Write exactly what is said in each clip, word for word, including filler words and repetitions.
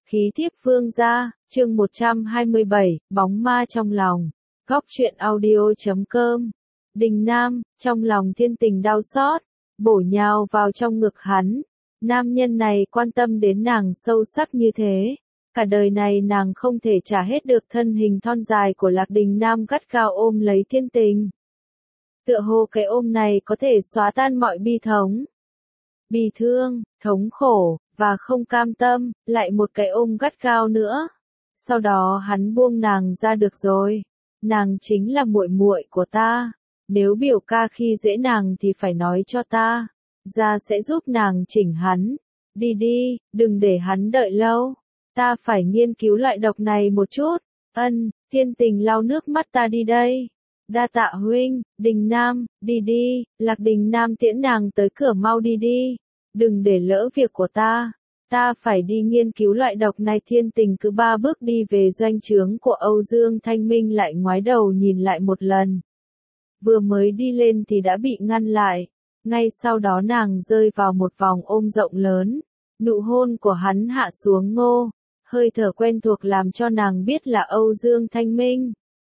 Khí thiếp vương gia, chương một trăm hai mươi bảy, bóng ma trong lòng. Góc truyện audio chấm com. Đình Nam, trong lòng Thiên Tình đau xót, bổ nhào vào trong ngực hắn. Nam nhân này quan tâm đến nàng sâu sắc như thế. Cả đời này nàng không thể trả hết được. Thân hình thon dài của Lạc Đình Nam gắt gao ôm lấy Thiên Tình. Tựa hồ cái ôm này có thể xóa tan mọi bi thống. Bi thương, thống khổ, và không cam tâm, lại một cái ôm gắt gao nữa. Sau đó hắn buông nàng ra. Được rồi, nàng chính là muội muội của ta. Nếu biểu ca khi dễ nàng thì phải nói cho ta. Ra sẽ giúp nàng chỉnh hắn. Đi đi, đừng để hắn đợi lâu. Ta phải nghiên cứu loại độc này một chút. Ân, Thiên Tình lau nước mắt. Ta đi đây. Đa tạ huynh. Đình Nam, đi đi. Lạc Đình Nam tiễn nàng tới cửa. Mau đi đi. Đừng để lỡ việc của ta. Ta phải đi nghiên cứu loại độc này. Thiên Tình cứ ba bước đi về doanh trướng của Âu Dương Thanh Minh, lại ngoái đầu nhìn lại một lần. Vừa mới đi lên thì đã bị ngăn lại. Ngay sau đó nàng rơi vào một vòng ôm rộng lớn. Nụ hôn của hắn hạ xuống ngô. Hơi thở quen thuộc làm cho nàng biết là Âu Dương Thanh Minh.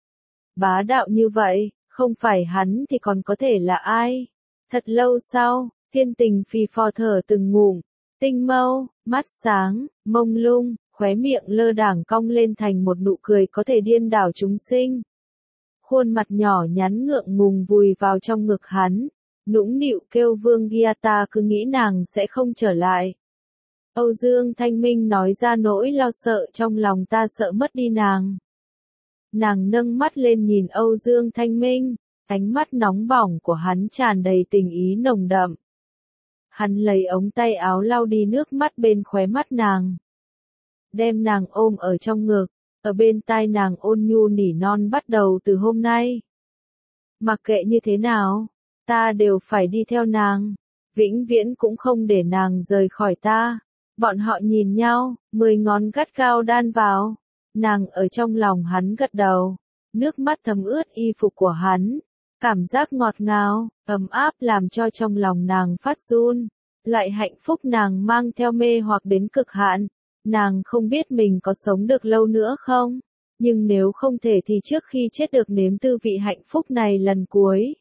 Bá đạo như vậy, không phải hắn thì còn có thể là ai? Thật lâu sau, Thiên Tình phì phò thở từng ngụm, tinh mâu, mắt sáng, mông lung, khóe miệng lơ đãng cong lên thành một nụ cười có thể điên đảo chúng sinh. Khuôn mặt nhỏ nhắn ngượng ngùng vùi vào trong ngực hắn, nũng nịu kêu Vương Gia. Ta cứ nghĩ nàng sẽ không trở lại. Âu Dương Thanh Minh nói ra nỗi lo sợ trong lòng. Ta sợ mất đi nàng. Nàng nâng mắt lên nhìn Âu Dương Thanh Minh, ánh mắt nóng bỏng của hắn tràn đầy tình ý nồng đậm. Hắn lấy ống tay áo lau đi nước mắt bên khóe mắt nàng. Đem nàng ôm ở trong ngực, ở bên tai nàng ôn nhu nỉ non. Bắt đầu từ hôm nay, mặc kệ như thế nào, ta đều phải đi theo nàng. Vĩnh viễn cũng không để nàng rời khỏi ta. Bọn họ nhìn nhau, mười ngón gắt gao đan vào. Nàng ở trong lòng hắn gật đầu. Nước mắt thấm ướt y phục của hắn. Cảm giác ngọt ngào, ấm áp làm cho trong lòng nàng phát run. Loại hạnh phúc nàng mang theo mê hoặc đến cực hạn. Nàng không biết mình có sống được lâu nữa không. Nhưng nếu không thể thì trước khi chết được nếm tư vị hạnh phúc này lần cuối.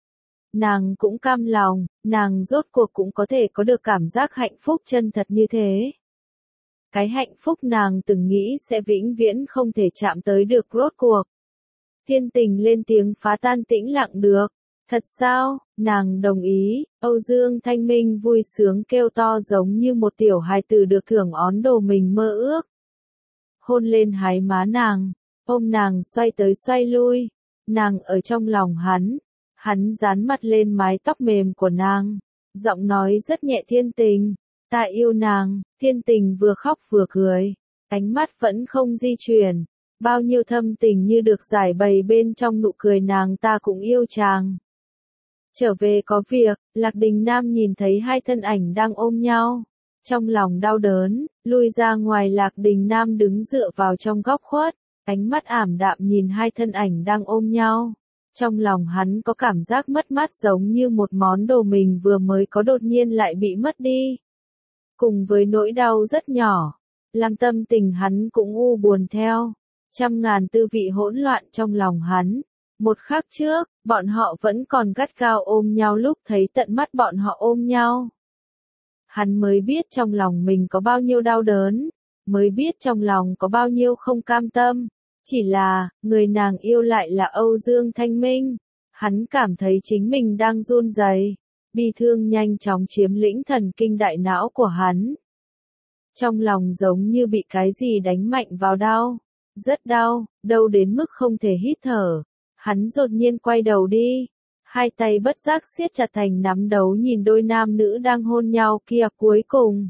Nàng cũng cam lòng, nàng rốt cuộc cũng có thể có được cảm giác hạnh phúc chân thật như thế. Cái hạnh phúc nàng từng nghĩ sẽ vĩnh viễn không thể chạm tới được rốt cuộc. Thiên Tình lên tiếng phá tan tĩnh lặng. Được. Thật sao? Nàng đồng ý. Âu Dương Thanh Minh vui sướng kêu to giống như một tiểu hài tử được thưởng ón đồ mình mơ ước. Hôn lên hai má nàng, ôm nàng xoay tới xoay lui. Nàng ở trong lòng hắn. Hắn dán mặt lên mái tóc mềm của nàng. Giọng nói rất nhẹ. Thiên Tình, ta yêu nàng. Thiên Tình vừa khóc vừa cười. Ánh mắt vẫn không di chuyển. Bao nhiêu thâm tình như được giải bày bên trong nụ cười nàng. Ta cũng yêu chàng. Trở về có việc. Lạc Đình Nam nhìn thấy hai thân ảnh đang ôm nhau. Trong lòng đau đớn, lui ra ngoài. Lạc Đình Nam đứng dựa vào trong góc khuất. Ánh mắt ảm đạm nhìn hai thân ảnh đang ôm nhau. Trong lòng hắn có cảm giác mất mát, giống như một món đồ mình vừa mới có đột nhiên lại bị mất đi. Cùng với nỗi đau rất nhỏ, làm tâm tình hắn cũng u buồn theo. Trăm ngàn tư vị hỗn loạn trong lòng hắn. Một khắc trước, bọn họ vẫn còn gắt gao ôm nhau. Lúc thấy tận mắt bọn họ ôm nhau, hắn mới biết trong lòng mình có bao nhiêu đau đớn, mới biết trong lòng có bao nhiêu không cam tâm. Chỉ là, người nàng yêu lại là Âu Dương Thanh Minh. Hắn cảm thấy chính mình đang run rẩy. Bi thương nhanh chóng chiếm lĩnh thần kinh đại não của hắn. Trong lòng giống như bị cái gì đánh mạnh vào. Đau. Rất đau, đau đến mức không thể hít thở. Hắn đột nhiên quay đầu đi. Hai tay bất giác siết chặt thành nắm đấm nhìn đôi nam nữ đang hôn nhau kia. Cuối cùng,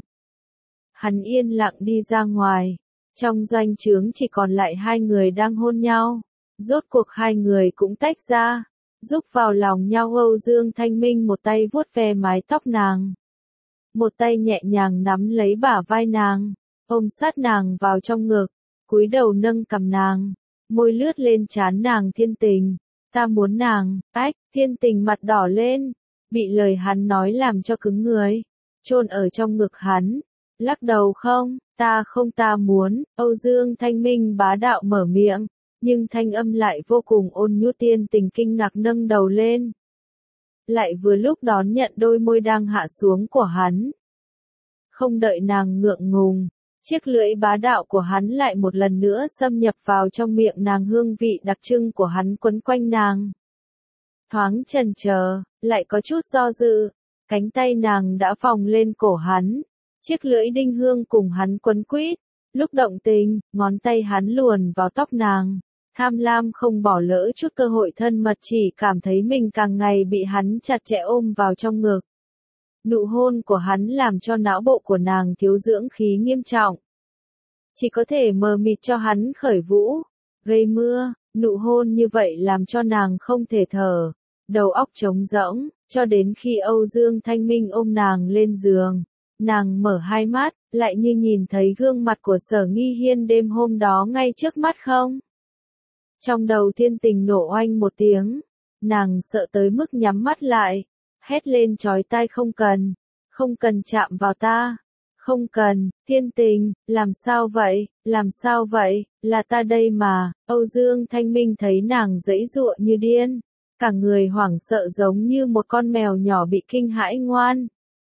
hắn yên lặng đi ra ngoài. Trong doanh trướng chỉ còn lại hai người đang hôn nhau. Rốt cuộc hai người cũng tách ra, rúc vào lòng nhau. Âu Dương Thanh Minh một tay vuốt ve mái tóc nàng, một tay nhẹ nhàng nắm lấy bả vai nàng, ôm sát nàng vào trong ngực, cúi đầu nâng cằm nàng, môi lướt lên trán nàng. Thiên Tình, ta muốn nàng. Ách. Thiên Tình mặt đỏ lên, bị lời hắn nói làm cho cứng người, chôn ở trong ngực hắn, lắc đầu. Không, Ta không ta muốn, Âu Dương Thanh Minh bá đạo mở miệng, nhưng thanh âm lại vô cùng ôn nhu tiên tình kinh ngạc nâng đầu lên. Lại vừa lúc đón nhận đôi môi đang hạ xuống của hắn. Không đợi nàng ngượng ngùng, chiếc lưỡi bá đạo của hắn lại một lần nữa xâm nhập vào trong miệng nàng, hương vị đặc trưng của hắn quấn quanh nàng. Thoáng chần chờ, lại có chút do dự, cánh tay nàng đã vòng lên cổ hắn, chiếc lưỡi đinh hương cùng hắn quấn quýt, lúc động tình, ngón tay hắn luồn vào tóc nàng, tham lam không bỏ lỡ chút cơ hội thân mật, chỉ cảm thấy mình càng ngày bị hắn chặt chẽ ôm vào trong ngực. Nụ hôn của hắn làm cho não bộ của nàng thiếu dưỡng khí nghiêm trọng. Chỉ có thể mờ mịt cho hắn khởi vũ, gây mưa, nụ hôn như vậy làm cho nàng không thể thở, đầu óc trống rỗng, cho đến khi Âu Dương Thanh Minh ôm nàng lên giường. Nàng mở hai mắt, lại như nhìn thấy gương mặt của Sở Nghi Hiên đêm hôm đó ngay trước mắt không? Trong đầu thiên tình nổ oanh một tiếng, nàng sợ tới mức nhắm mắt lại, hét lên chói tai, không cần, không cần chạm vào ta, không cần, thiên tình, làm sao vậy, làm sao vậy, là ta đây mà. Âu Dương Thanh Minh thấy nàng giãy giụa như điên, cả người hoảng sợ giống như một con mèo nhỏ bị kinh hãi. Ngoan,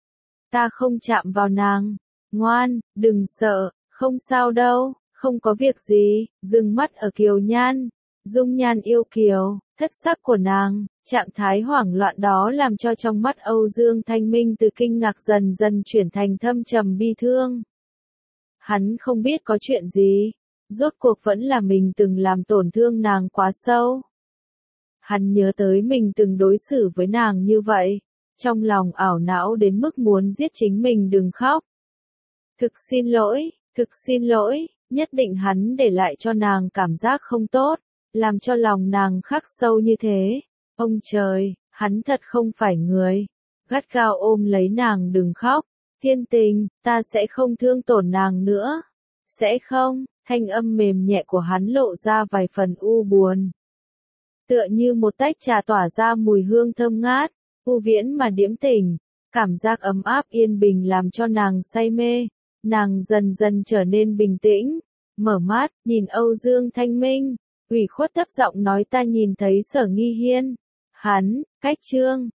ta không chạm vào nàng, ngoan, đừng sợ, không sao đâu, không có việc gì. Dừng mắt ở Kiều Nhan, dung nhan yêu kiều, thất sắc của nàng, trạng thái hoảng loạn đó làm cho trong mắt Âu Dương Thanh Minh từ kinh ngạc dần dần chuyển thành thâm trầm bi thương. Hắn không biết có chuyện gì, rốt cuộc vẫn là mình từng làm tổn thương nàng quá sâu. Hắn nhớ tới mình từng đối xử với nàng như vậy, trong lòng ảo não đến mức muốn giết chính mình. Đừng khóc. Thực xin lỗi, thực xin lỗi, nhất định hắn để lại cho nàng cảm giác không tốt, làm cho lòng nàng khắc sâu như thế. Ông trời, hắn thật không phải người. Gắt gao ôm lấy nàng. Đừng khóc, thiên tình, ta sẽ không thương tổn nàng nữa. Sẽ không, thanh âm mềm nhẹ của hắn lộ ra vài phần u buồn. Tựa như một tách trà tỏa ra mùi hương thơm ngát, u viễn mà điềm tĩnh, cảm giác ấm áp yên bình làm cho nàng say mê. Nàng dần dần trở nên bình tĩnh, mở mắt, nhìn Âu Dương Thanh Minh, ủy khuất thấp giọng nói, ta nhìn thấy Sở Nghi Hiên. Hắn, cách Trương